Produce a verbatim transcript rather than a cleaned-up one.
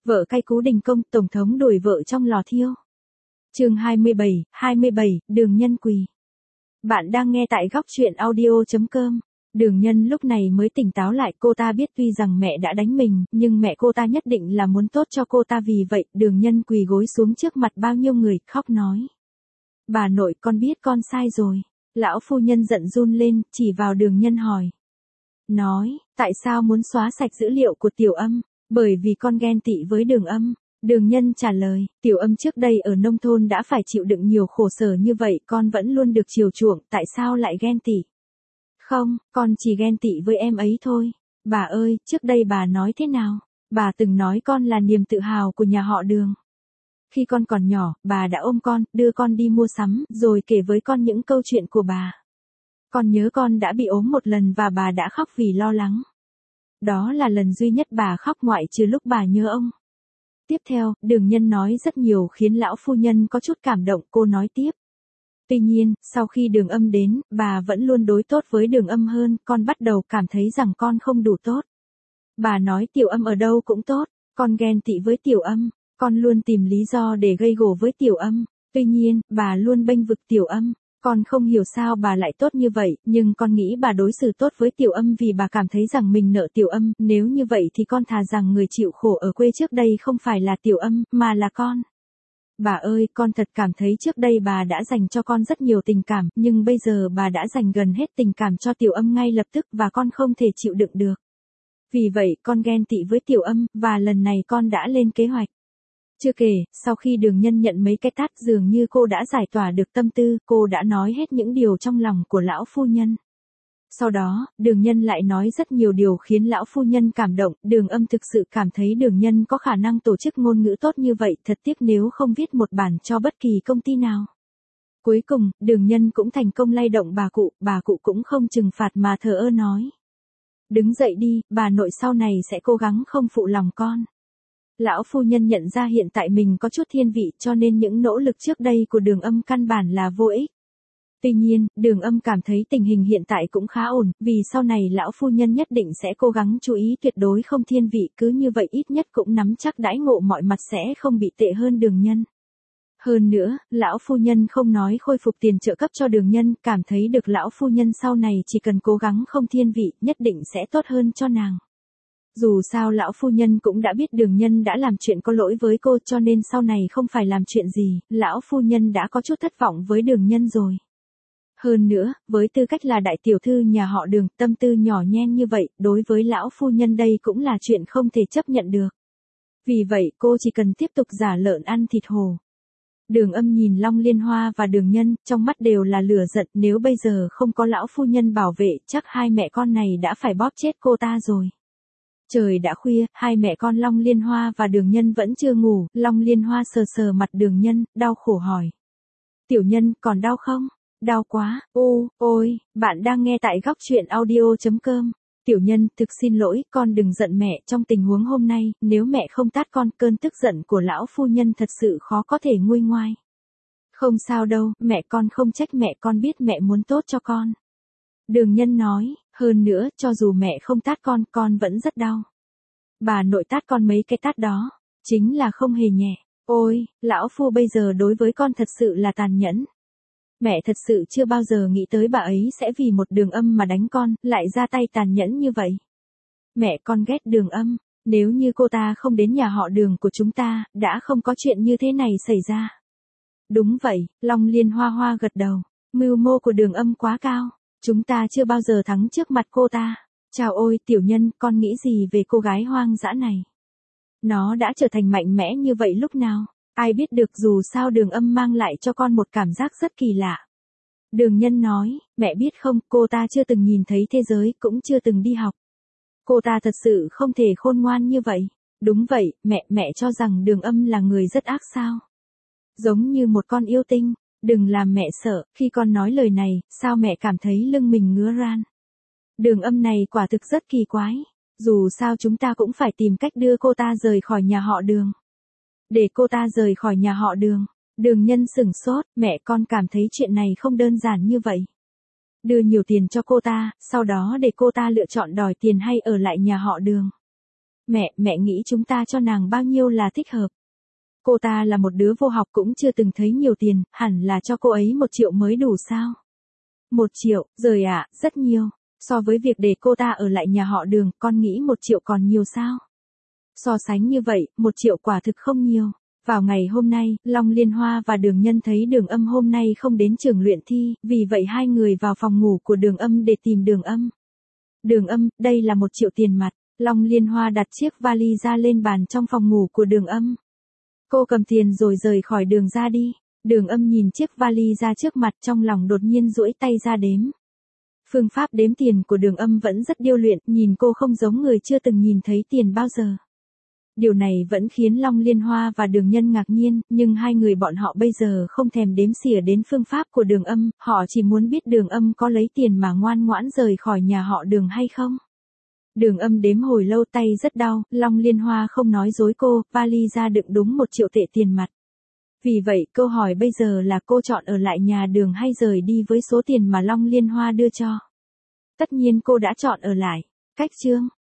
Vợ cay cú đình công, tổng thống đuổi vợ trong lò thiêu. Chương hai mươi bảy, hai mươi bảy, Đường Nhân quỳ. Bạn đang nghe tại góc truyện audio chấm com. Đường Nhân lúc này mới tỉnh táo lại, cô ta biết tuy rằng mẹ đã đánh mình, nhưng mẹ cô ta nhất định là muốn tốt cho cô ta, vì vậy, Đường Nhân quỳ gối xuống trước mặt bao nhiêu người, khóc nói. Bà nội, con biết con sai rồi. Lão phu nhân giận run lên, chỉ vào Đường Nhân hỏi. Nói, tại sao muốn xóa sạch dữ liệu của Tiểu Âm? Bởi vì con ghen tị với Đường Âm. Đường Nhân trả lời, Tiểu Âm trước đây ở nông thôn đã phải chịu đựng nhiều khổ sở như vậy, con vẫn luôn được chiều chuộng, tại sao lại ghen tị? Không, con chỉ ghen tị với em ấy thôi. Bà ơi, trước đây bà nói thế nào? Bà từng nói con là niềm tự hào của nhà họ Đường. Khi con còn nhỏ, bà đã ôm con, đưa con đi mua sắm, rồi kể với con những câu chuyện của bà. Con nhớ con đã bị ốm một lần và bà đã khóc vì lo lắng. Đó là lần duy nhất bà khóc ngoại trừ lúc bà nhớ ông. Tiếp theo, Đường Nhân nói rất nhiều khiến lão phu nhân có chút cảm động, cô nói tiếp. Tuy nhiên, sau khi Đường Âm đến, bà vẫn luôn đối tốt với Đường Âm hơn, con bắt đầu cảm thấy rằng con không đủ tốt. Bà nói Tiểu Âm ở đâu cũng tốt, con ghen tị với Tiểu Âm, con luôn tìm lý do để gây gổ với Tiểu Âm, tuy nhiên, bà luôn bênh vực Tiểu Âm. Con không hiểu sao bà lại tốt như vậy, nhưng con nghĩ bà đối xử tốt với Tiểu Âm vì bà cảm thấy rằng mình nợ Tiểu Âm, nếu như vậy thì con thà rằng người chịu khổ ở quê trước đây không phải là Tiểu Âm, mà là con. Bà ơi, con thật cảm thấy trước đây bà đã dành cho con rất nhiều tình cảm, nhưng bây giờ bà đã dành gần hết tình cảm cho Tiểu Âm ngay lập tức và con không thể chịu đựng được. Vì vậy, con ghen tị với Tiểu Âm, và lần này con đã lên kế hoạch. Chưa kể, sau khi Đường Nhân nhận mấy cái tát dường như cô đã giải tỏa được tâm tư, cô đã nói hết những điều trong lòng của lão phu nhân. Sau đó, Đường Nhân lại nói rất nhiều điều khiến lão phu nhân cảm động, Đường Âm thực sự cảm thấy Đường Nhân có khả năng tổ chức ngôn ngữ tốt như vậy, thật tiếc nếu không viết một bản cho bất kỳ công ty nào. Cuối cùng, Đường Nhân cũng thành công lay động bà cụ, bà cụ cũng không trừng phạt mà thờ ơ nói. Đứng dậy đi, bà nội sau này sẽ cố gắng không phụ lòng con. Lão phu nhân nhận ra hiện tại mình có chút thiên vị cho nên những nỗ lực trước đây của Đường Âm căn bản là vô ích. Tuy nhiên, Đường Âm cảm thấy tình hình hiện tại cũng khá ổn, vì sau này lão phu nhân nhất định sẽ cố gắng chú ý tuyệt đối không thiên vị, cứ như vậy ít nhất cũng nắm chắc đãi ngộ mọi mặt sẽ không bị tệ hơn Đường Nhân. Hơn nữa, lão phu nhân không nói khôi phục tiền trợ cấp cho Đường Nhân, cảm thấy được lão phu nhân sau này chỉ cần cố gắng không thiên vị, nhất định sẽ tốt hơn cho nàng. Dù sao lão phu nhân cũng đã biết Đường Nhân đã làm chuyện có lỗi với cô cho nên sau này không phải làm chuyện gì, lão phu nhân đã có chút thất vọng với Đường Nhân rồi. Hơn nữa, với tư cách là đại tiểu thư nhà họ Đường, tâm tư nhỏ nhen như vậy, đối với lão phu nhân đây cũng là chuyện không thể chấp nhận được. Vì vậy cô chỉ cần tiếp tục giả lợn ăn thịt hổ. Đường Âm nhìn Long Liên Hoa và Đường Nhân, trong mắt đều là lửa giận, nếu bây giờ không có lão phu nhân bảo vệ, chắc hai mẹ con này đã phải bóp chết cô ta rồi. Trời đã khuya, hai mẹ con Long Liên Hoa và Đường Nhân vẫn chưa ngủ, Long Liên Hoa sờ sờ mặt Đường Nhân, đau khổ hỏi. Tiểu Nhân, còn đau không? Đau quá, ô, ôi, bạn đang nghe tại góc truyện audio chấm com. Tiểu Nhân, thực xin lỗi, con đừng giận mẹ, trong tình huống hôm nay, nếu mẹ không tát con, cơn tức giận của lão phu nhân thật sự khó có thể nguôi ngoai. Không sao đâu, mẹ con không trách mẹ, con biết mẹ muốn tốt cho con. Đường Nhân nói, hơn nữa, cho dù mẹ không tát con, con vẫn rất đau. Bà nội tát con mấy cái tát đó, chính là không hề nhẹ. Ôi, lão phu bây giờ đối với con thật sự là tàn nhẫn. Mẹ thật sự chưa bao giờ nghĩ tới bà ấy sẽ vì một Đường Âm mà đánh con, lại ra tay tàn nhẫn như vậy. Mẹ con ghét Đường Âm, nếu như cô ta không đến nhà họ Đường của chúng ta, đã không có chuyện như thế này xảy ra. Đúng vậy, Long Liên Hoa Hoa gật đầu, mưu mô của Đường Âm quá cao. Chúng ta chưa bao giờ thắng trước mặt cô ta. Chào ôi, Tiểu Nhân, con nghĩ gì về cô gái hoang dã này? Nó đã trở thành mạnh mẽ như vậy lúc nào? Ai biết được, dù sao Đường Âm mang lại cho con một cảm giác rất kỳ lạ. Đường Nhân nói, mẹ biết không, cô ta chưa từng nhìn thấy thế giới, cũng chưa từng đi học. Cô ta thật sự không thể khôn ngoan như vậy. Đúng vậy, mẹ, mẹ cho rằng Đường Âm là người rất ác sao? Giống như một con yêu tinh. Đừng làm mẹ sợ, khi con nói lời này, sao mẹ cảm thấy lưng mình ngứa ran. Đường Âm này quả thực rất kỳ quái. Dù sao chúng ta cũng phải tìm cách đưa cô ta rời khỏi nhà họ Đường. Để cô ta rời khỏi nhà họ Đường. Đường Nhân sửng sốt, mẹ con cảm thấy chuyện này không đơn giản như vậy. Đưa nhiều tiền cho cô ta, sau đó để cô ta lựa chọn đòi tiền hay ở lại nhà họ Đường. Mẹ, mẹ nghĩ chúng ta cho nàng bao nhiêu là thích hợp? Cô ta là một đứa vô học cũng chưa từng thấy nhiều tiền, hẳn là cho cô ấy một triệu mới đủ sao? Một triệu, rồi ạ, à, rất nhiều. So với việc để cô ta ở lại nhà họ Đường, con nghĩ một triệu còn nhiều sao? So sánh như vậy, một triệu quả thực không nhiều. Vào ngày hôm nay, Long Liên Hoa và Đường Nhân thấy Đường Âm hôm nay không đến trường luyện thi, vì vậy hai người vào phòng ngủ của Đường Âm để tìm Đường Âm. Đường Âm, đây là một triệu tiền mặt. Long Liên Hoa đặt chiếc vali ra lên bàn trong phòng ngủ của Đường Âm. Cô cầm tiền rồi rời khỏi đường ra đi. Đường Âm nhìn chiếc vali ra trước mặt, trong lòng đột nhiên duỗi tay ra đếm. Phương pháp đếm tiền của Đường Âm vẫn rất điêu luyện, nhìn cô không giống người chưa từng nhìn thấy tiền bao giờ. Điều này vẫn khiến Long Liên Hoa và Đường Nhân ngạc nhiên, nhưng hai người bọn họ bây giờ không thèm đếm xỉa đến phương pháp của Đường Âm, họ chỉ muốn biết Đường Âm có lấy tiền mà ngoan ngoãn rời khỏi nhà họ Đường hay không. Đường Âm đếm hồi lâu, tay rất đau, Long Liên Hoa không nói dối cô, vali ra đựng đúng một triệu tệ tiền mặt. Vì vậy, câu hỏi bây giờ là cô chọn ở lại nhà Đường hay rời đi với số tiền mà Long Liên Hoa đưa cho? Tất nhiên cô đã chọn ở lại. Cách chương